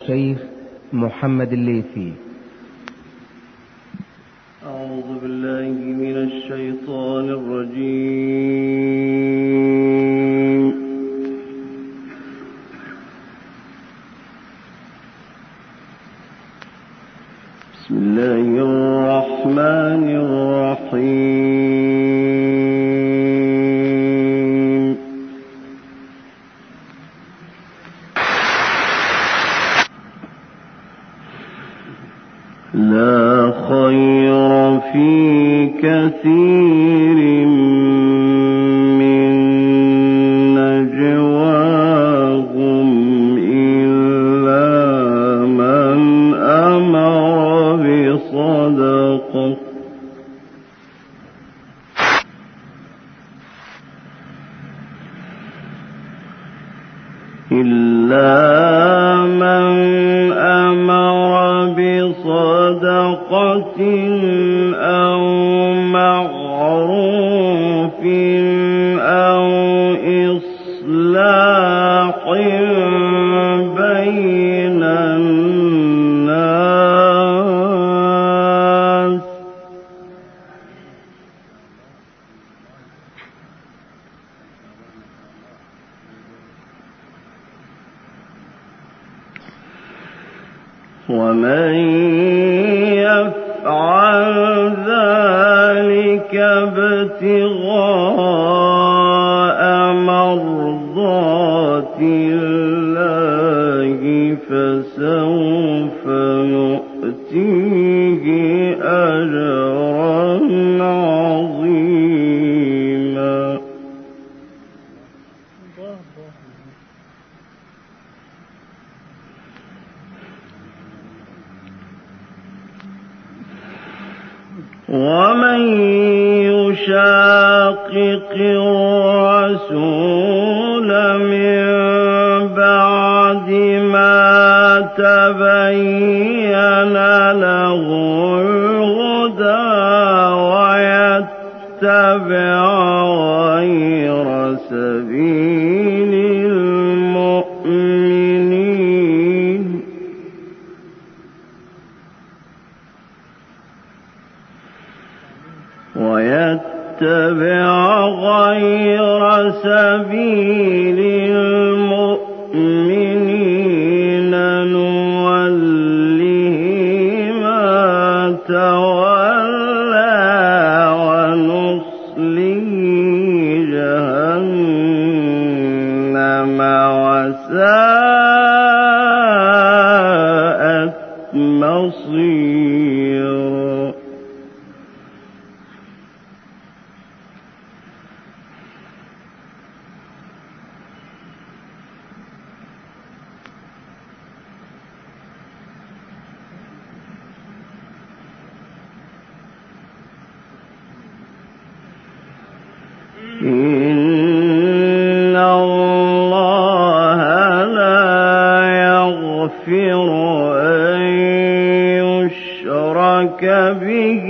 الشيخ محمد الليثي. أعوذ بالله من الشيطان الرجيم. بسم الله الرحمن الرحيم. لا خير في كثير من نجواهم إلا من أمر بصدقة أو معروف أو إصلاح بين الناس. ومن يفعل ذلك ابتغاء مرضات الله فسوف نؤتيه أجرا عظيما. ومن يشاقق الرسول من بعد ما تبين له الهدى ويتبع غير سبيل المؤمنين نوله ما تولى ونصله جهنم وساءت مصيرا. إن الله لا يغفر أن يشرك به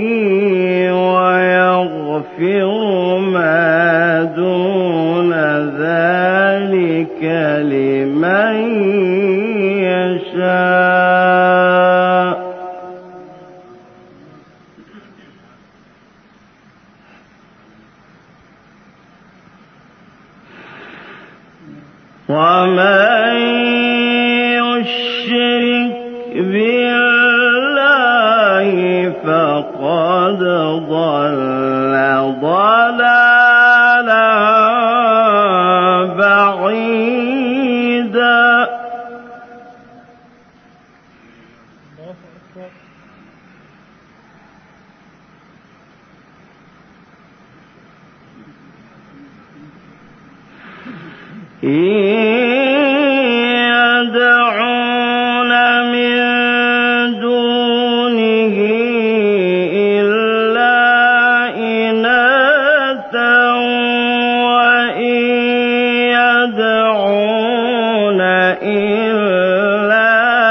ويغفر ما دون ذلك لمن يشاء. ومن يشرك بالله فقد ضل ضلالا بعيدا. يدعون من دونه إلا إناثا وإن يدعون إلا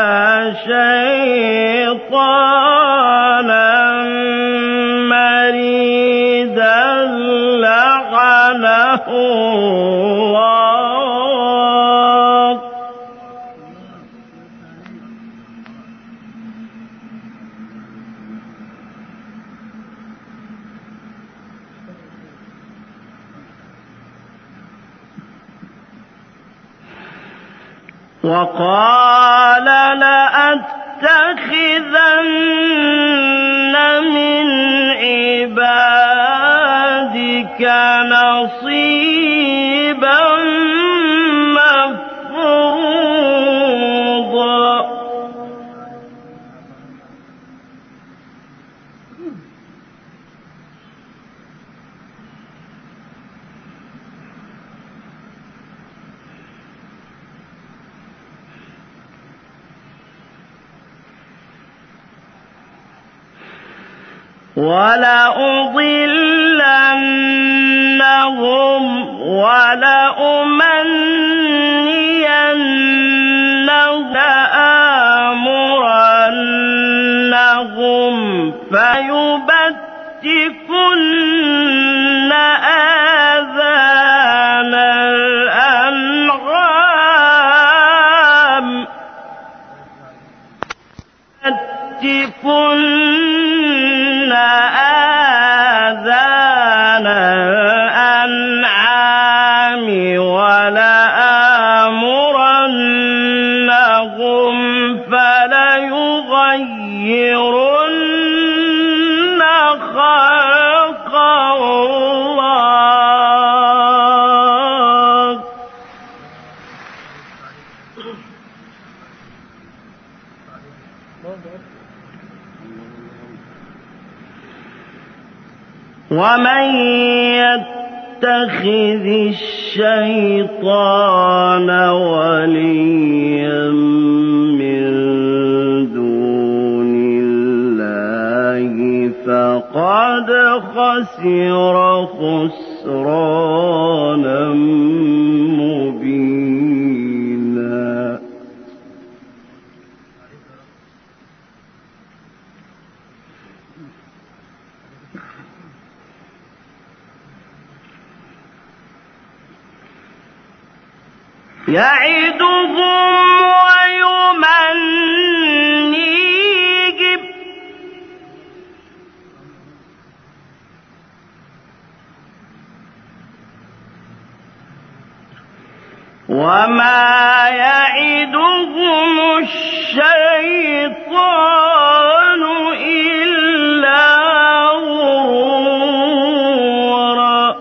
شيطانا مريدا لعنه الله وقال لأتخذن من عبادك نصيبا مفروضا ولأضلنهم ولأمنينهم لآمرنهم فيبتكن آذان الأنعام آذان الأنعام ولآمرنهم فليغيرن خلق الله ومن يتخذ الشيطان وليا من دون الله فقد خسر خسرانا مبينا يعدهم ويمنيهم وما يعدهم الشيطان إلا غرورا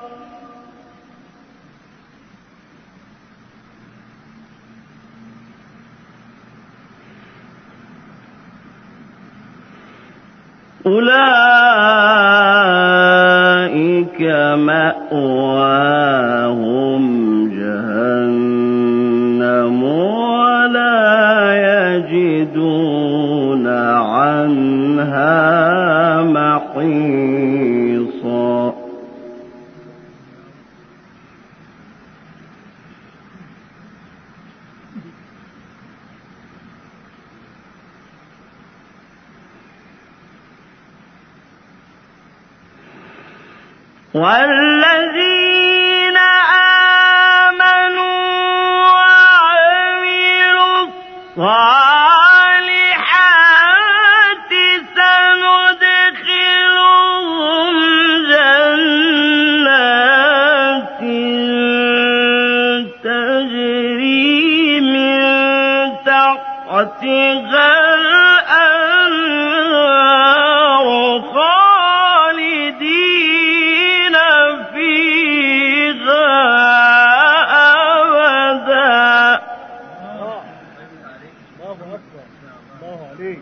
أولئك مأواهم جهنم ولا يجدون عنها محيصا والذين آمنوا وعملوا الصالحات سندخلهم جنات تجري من تحتها الأنهار خالدين فيها أبدا الله أكبر الله عليك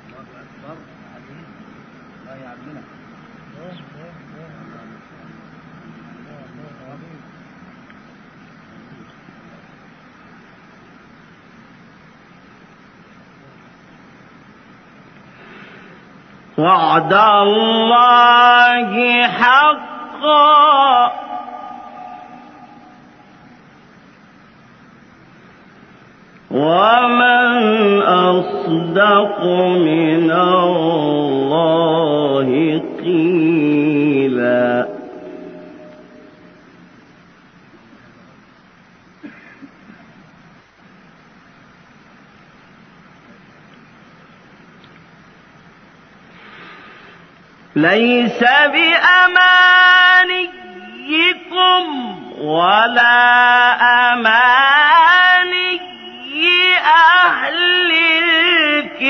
وعد الله حقا ومن أصدق من الله قيلا ليس بأمانيكم ولا أماني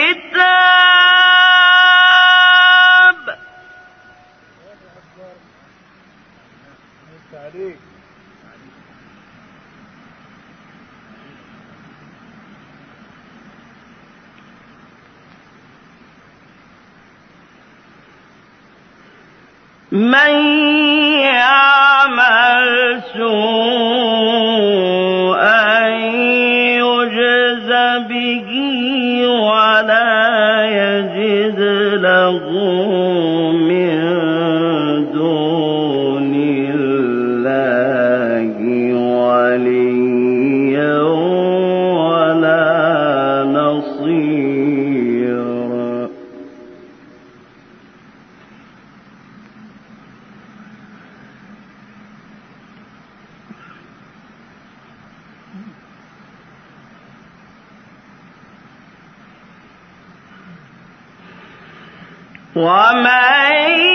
عليك. من يعمل سوءا يجز به ولا يجد له من دون الله وليا ولا نصيرا. ومن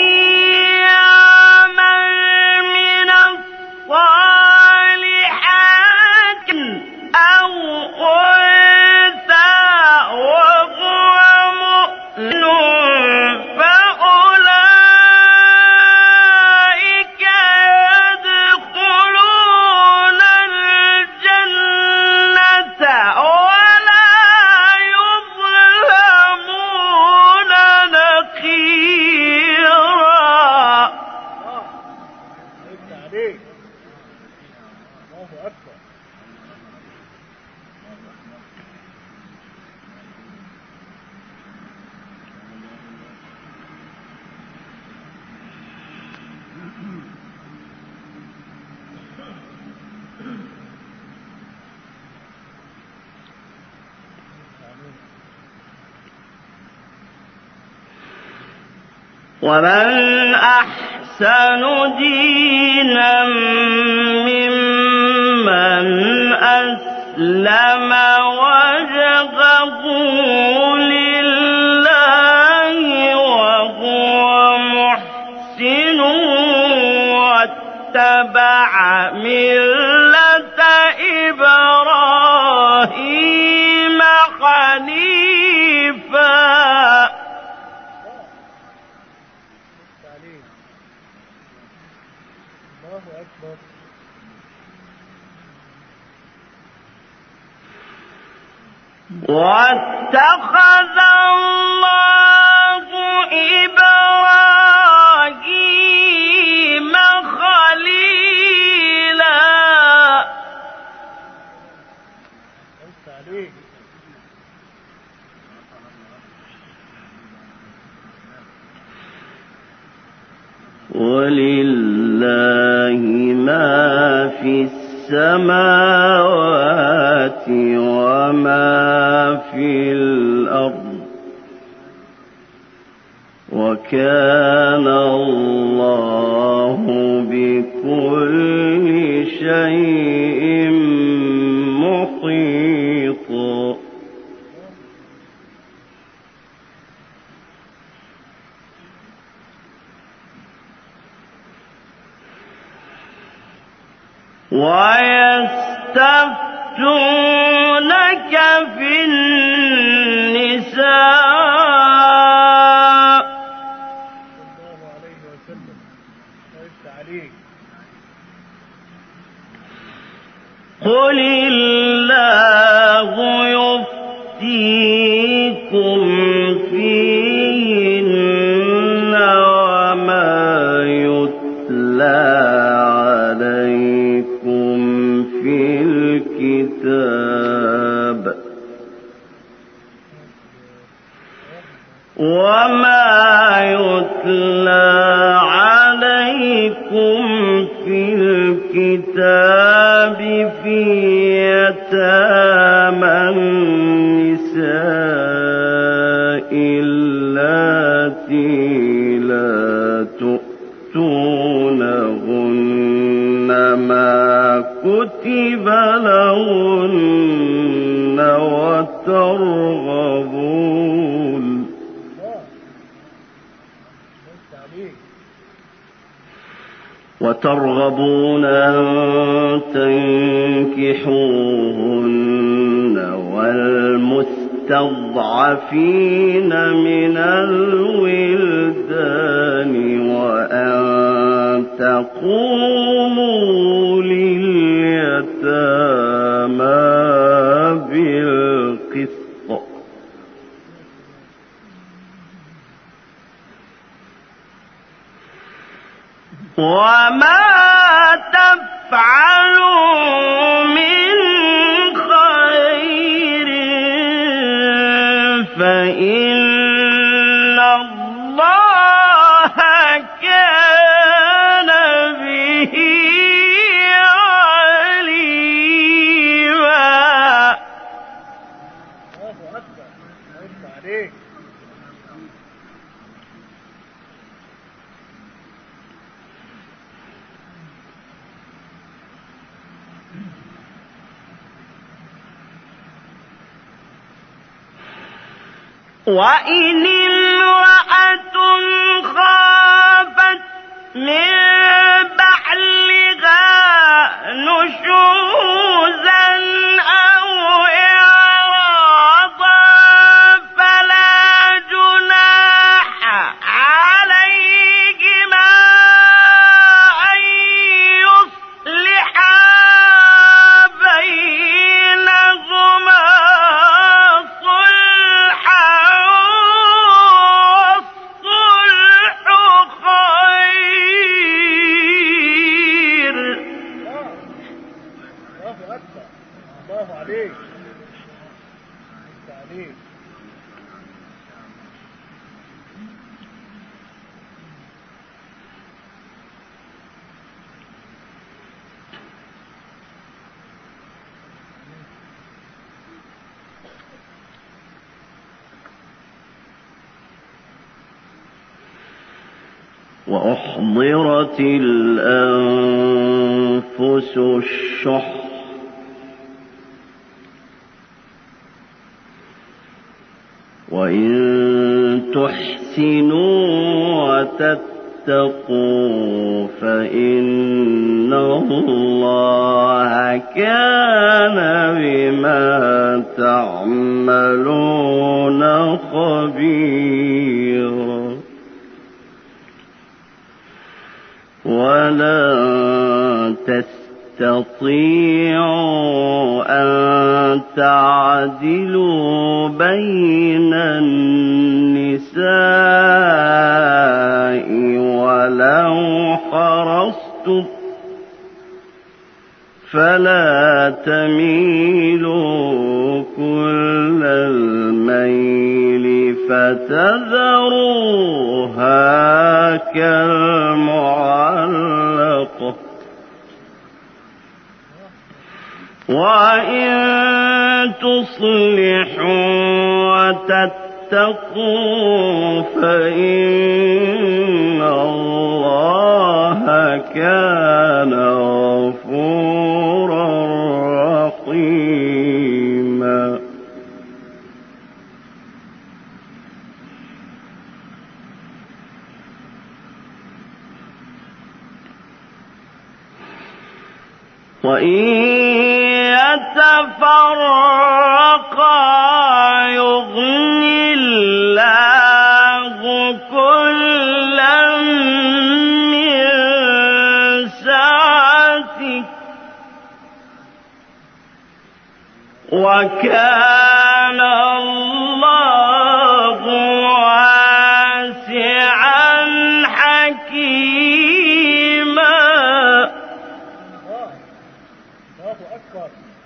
يعمل من الصالحات أو أنثى وهو مؤمن فأولئك يدخلون الجنة ولا يظلمون نقيرا. عليك. الله أكبر. ومن أحسن دينا ممن أسلم وجهه لله وهو محسن واتبع ملة إبراهيم حنيفا. الله أكبر. واتخذ الله إبراهيم خليلا. عليك. ولله ما في السماوات وما في الأرض وكان الله بكل شيء محيطا. ويستفتونك في النساء صلى الله عليه وسلم. عليك. قل الله يفتيكم فيهن وما يتلى عليكم في الكتاب في يتامى النساء اللاتي لا تؤتونهن ما كتب لهن وترغبون أن تنكحوهن والمستضعفين المستضعفين من الولدان وأن تقوموا لليتامى بالقسط وما تفعلوا من خير فإن الله كان به عليما. الله أكبر. الله عليك. وإن امرأة خافت من بعلها نشوزا أو إعراضا فلا جناح عليهما أن يصلحا بينهما صلحا والصلح خير. الله أكبر. الله عليك. عليك. وأحضرت الأنفس الشح وإن تحسنوا وتتقوا فإن الله كان بما تعملون خبيرا. ولا تستطيعوا أن تعدلوا بين النساء ولو حرصتم فلا تميلوا كل الميل فتذروها كالمعلقة وإن تصلحوا وتتقوا فإن الله كان غفورا رحيما. وإن يتفرقا يغن الله كلا من سعته وكان الله واسعا حكيما. الله أكبر.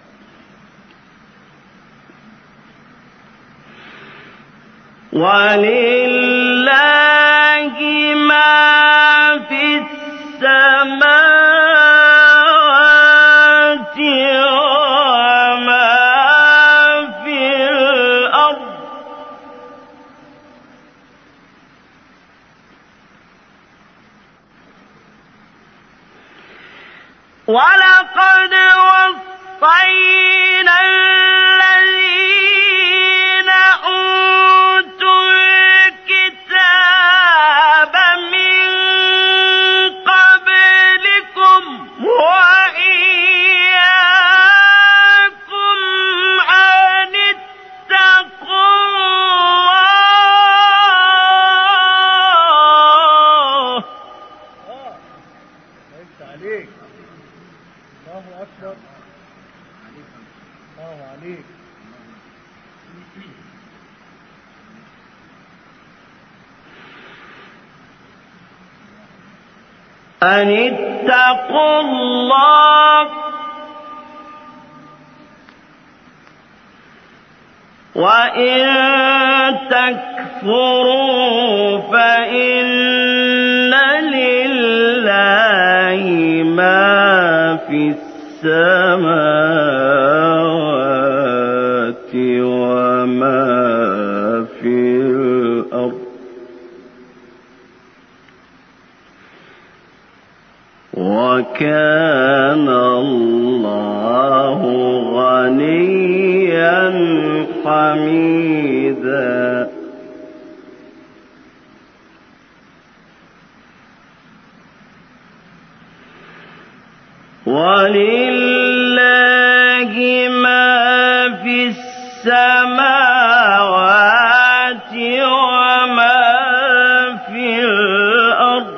ولله ما في السماوات وما في الأرض ولقد وصينا الذين أوتوا الكتاب من قبلكم وإياكم أن اتقوا أن اتقوا الله وإن تكفروا فإن لله ما في السماوات وما في الأرض وكان الله غنيا حميدا ولله ما في السماوات وما في الأرض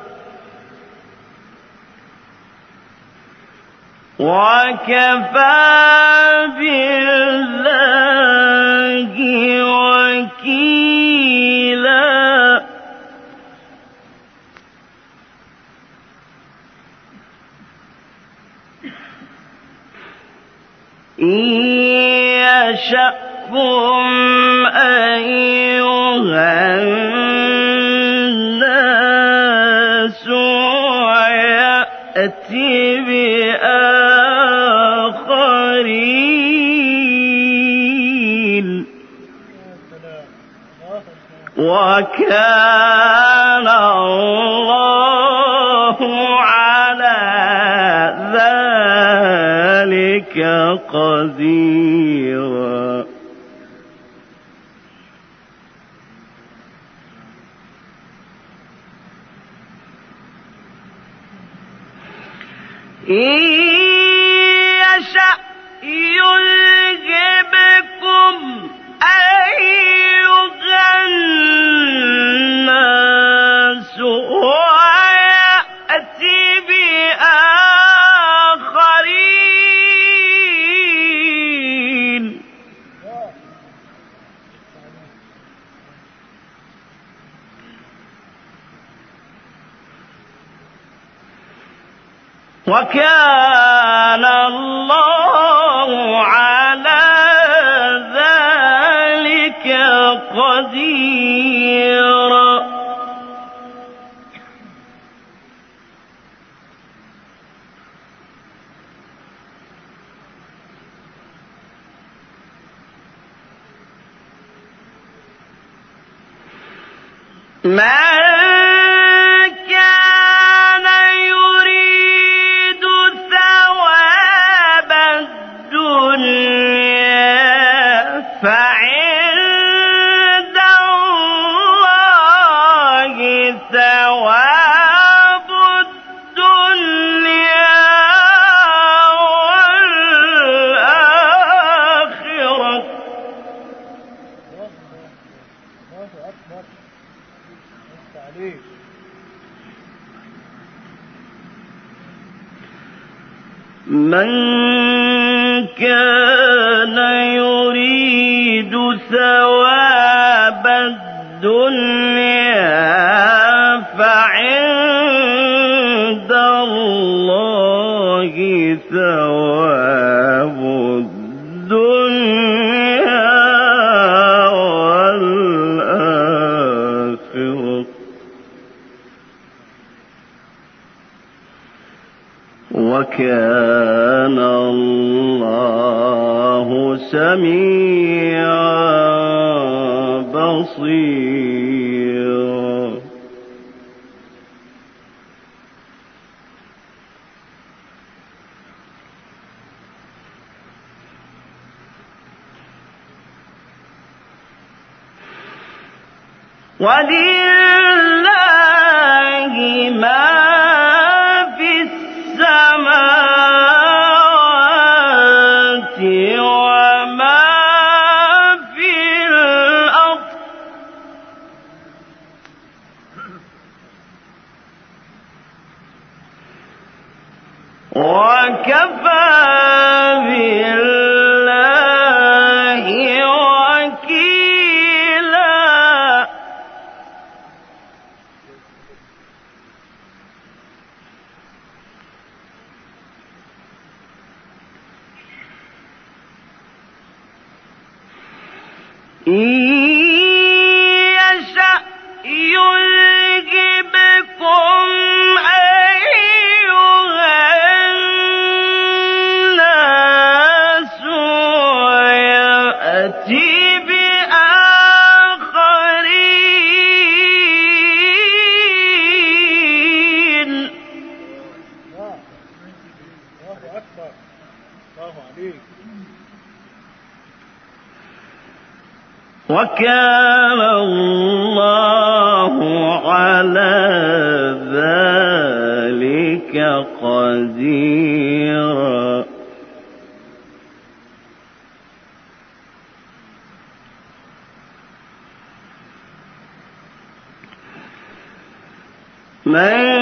وكفى بالله وكيلا إن يشأكم أيها الناس ويأتي بآخرين وكان الله على ذلك قديرا إن يشأ يذهبكم أيها الناس ويأتي بآخرين وكان الله على ذلك قديرا فعند الله ثواب الدنيا والآخرة الله أكبر. عليك. من كان يريد ثواب الدنيا فعند الله ثواب الدنيا والآخرة وكان الله سميعا بصيرا ولله ما في السماوات وما في الأرض وكفى بالله وكيلا وكان الله على ذلك قديرا. من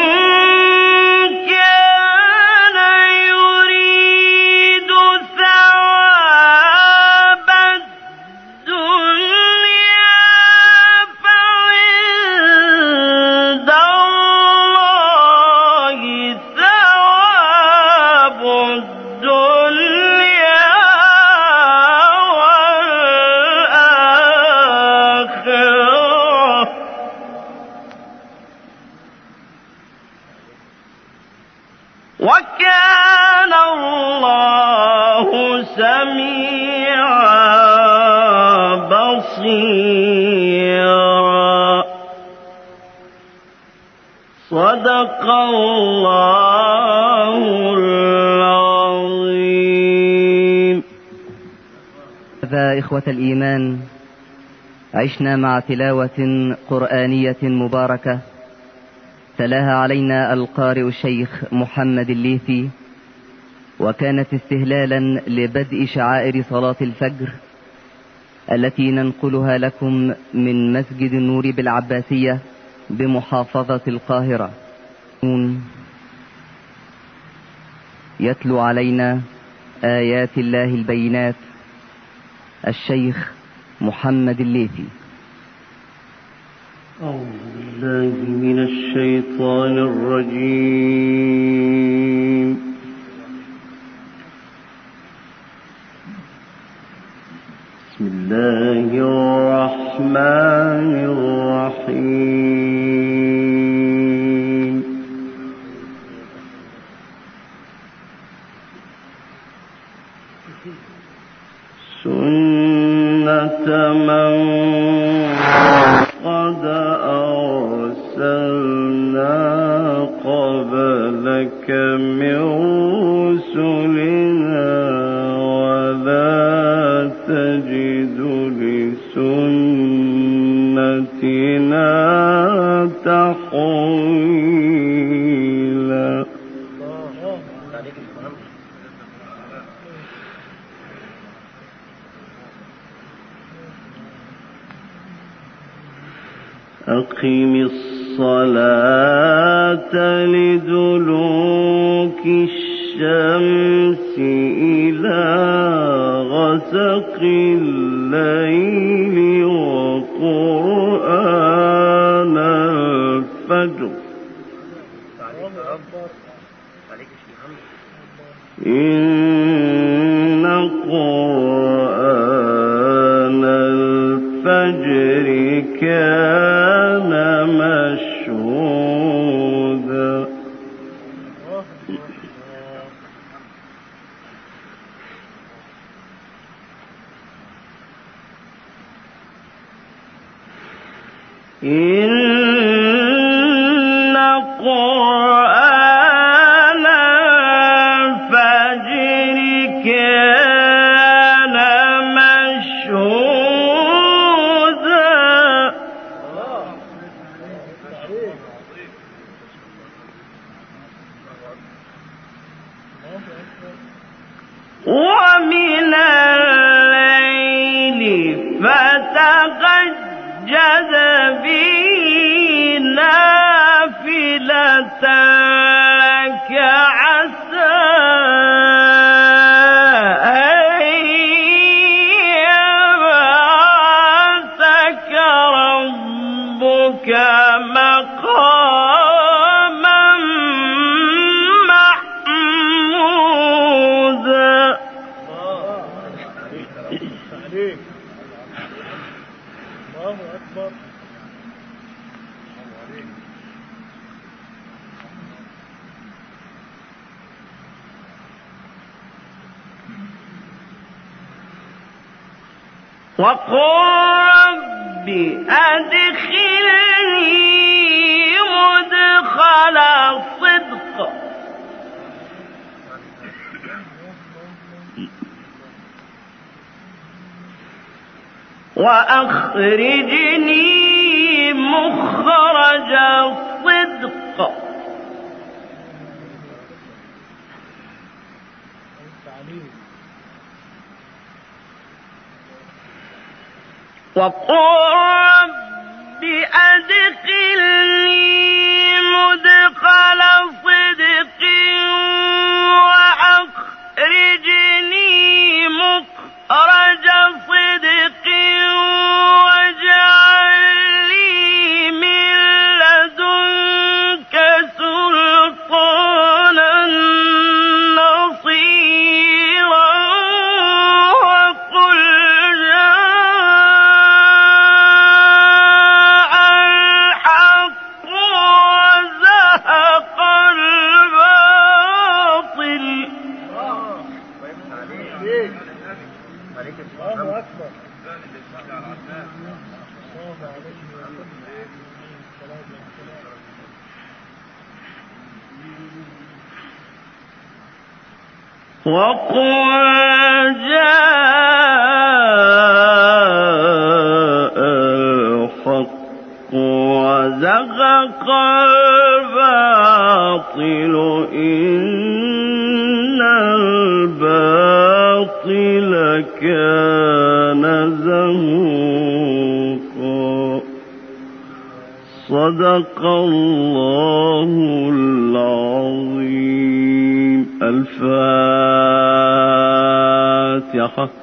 وكان الله سميعا بصيرا. صدق الله العظيم. هذا إخوة الإيمان، عشنا مع تلاوة قرآنية مباركة تلاها علينا القارئ الشيخ محمد الليثي، وكانت استهلالا لبدء شعائر صلاة الفجر التي ننقلها لكم من مسجد النور بالعباسية بمحافظة القاهرة. يتلو علينا آيات الله البينات الشيخ محمد الليثي. أعوذ بالله من الشيطان الرجيم. بسم الله الرحمن الرحيم. سنة من قد أرسلنا قبلك من رسلنا ولا تجد لسنتنا تحويلا. أقم الصلاة لدلوك الشمس إلى غسق الليل وقرآن الفجر إن قرآن الفجر كان مشهودا. إن قرآن الفجر كان مشهودا. ومن الليل فتهجد به نافلة لك عسى أن يبعثك ربك مقاما محمودا. الله أكبر. وقل رب أدخلني مدخل صدق وأخرجني مخرج صدق وقل رب أدخلني مدخل صدق وأخرجني مخرج صدق واجعل لي من لدنك سلطانا نصيرا وقل جاء الحق وزهق الباطل. الله أكبر. وقل جاء الحق وزهق الباطل إن الباطل كان زهوقا. صدق الله العظيم. الفاتحة.